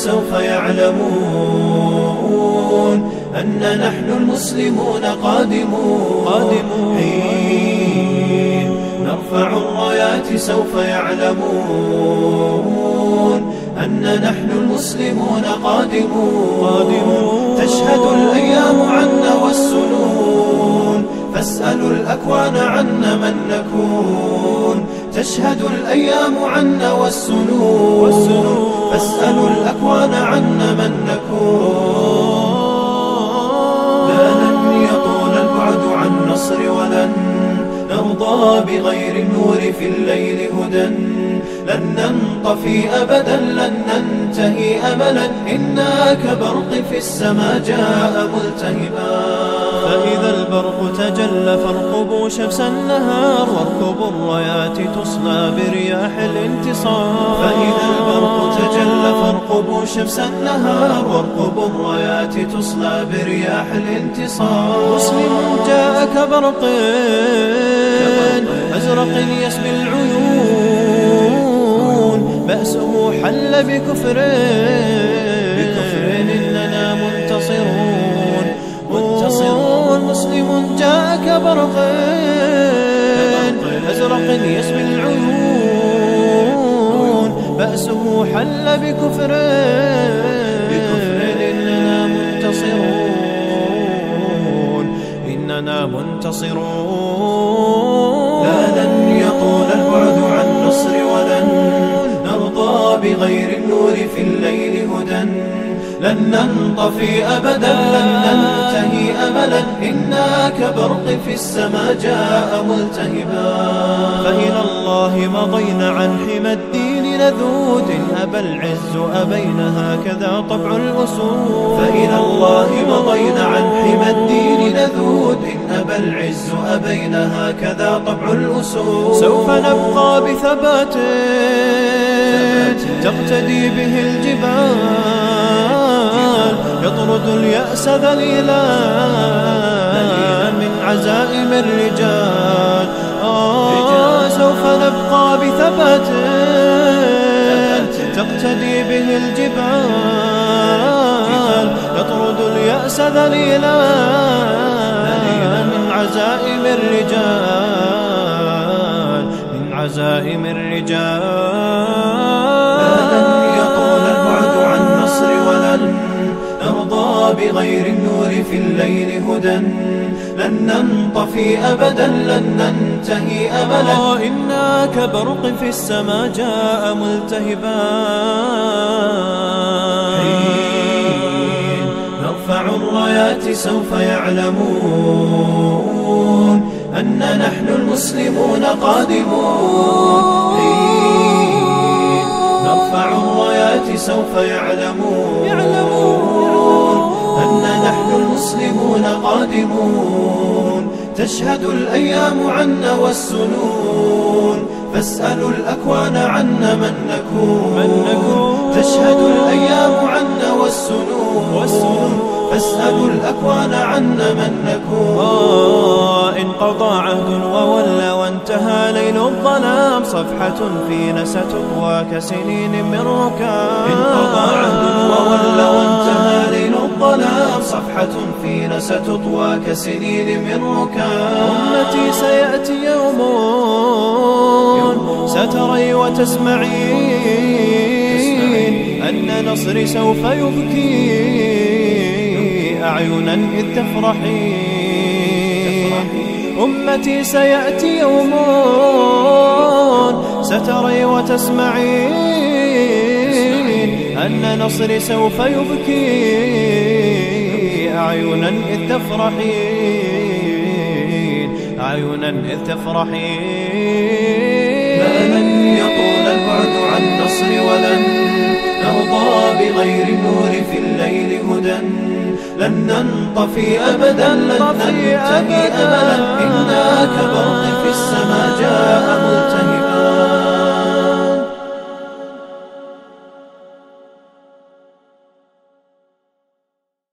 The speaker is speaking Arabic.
سوف يعلمون أن نحن المسلمون قادمون. حين نرفع الرايات سوف يعلمون أن نحن المسلمون قادمون. تشهد الأيام عنا والسنون فاسألوا الأكوان عنا من نكون. تشهد الأيام عنا والسنون فاسألوا الأكوان عنا من نكون. لا لن يطول البعد عن نصر ولن نرضى بغير النور في الليل هدى. لن ننطفي أبدا لن ننتهي أملا إنا كبرق في السماء جاء ملتهبا. فإذا البرق تجلى فارقبوا شمس النهار واركبوا الرايات تصلى برياح الانتصار. فإذا البرق تجلى فارقبوا شمس النهار واركبوا الرايات تصلى برياح الانتصار. مسلم جاء كبرق أزرق يسبي العيون بأسه حل بكفر إننا منتصرون. مسلم جاء كبرق أزرق يسبي العيون بأسه حل بكفر إننا منتصرون. لا لن يطول البعد عن نصر ولن نرضى بغير النور في الليل هدى. لن ننطفي أبدا لن ننتهي أملا إنا كبرق في السماء جاء ملتهبا. فإلى الله مضينا عن حمى الدين نذود أبى العز أبين هكذا طبع الأسود. فإلى الله مضينا عن حمى الدين نذود أبى العز أبين هكذا طبع الأسود. سوف نبقى بثبات تقتدي به الجبال يطرد اليأس ذليلا من عزائم الرجال. سوف نبقى بثبات تقتدي به الجبال يطرد اليأس ذليلا من عزائم الرجال. لن يطول البعد عن نصر ولن نرضى بغير النور في الليل هدى. لن ننطفي أبدا لن ننتهي أملا إنا كبرق في السماء جاء ملتهبا. حين نرفع الرايات سوف يعلمون أن نحن المسلمون قادمون. حين نرفع الرايات سوف يعلمون أن نحن المسلمون قادمون. تشهد الأيام عنا والسنون فاسألوا الأكوان عنا من نكون. تشهد الأيام عنا والسنون فاسألوا الأكوان عنا من نكون. إن قضى عهد وولى وانتهى ليل الظلام صفحة فينا ستطوى كسنين من ركام. إن قضى عهد وولى وانتهى ليل الظلام صفحة فينا ستطوى كسنين من ركام. أمتي سيأتي يوم ستري وتسمعين أن نصري سوف يبكي أعينا إذ تفرحين. أمتي سيأتي يوم ستري وتسمعين أن نصري سوف يبكي أعينا إذ تفرحين. لن يطول البعد عن نصر ولن نرضى بغير النور في الليل هدى. لن ننطفي أبدا لن ننتهي أملا إنا كبرق في السماء جاء ملتهبا.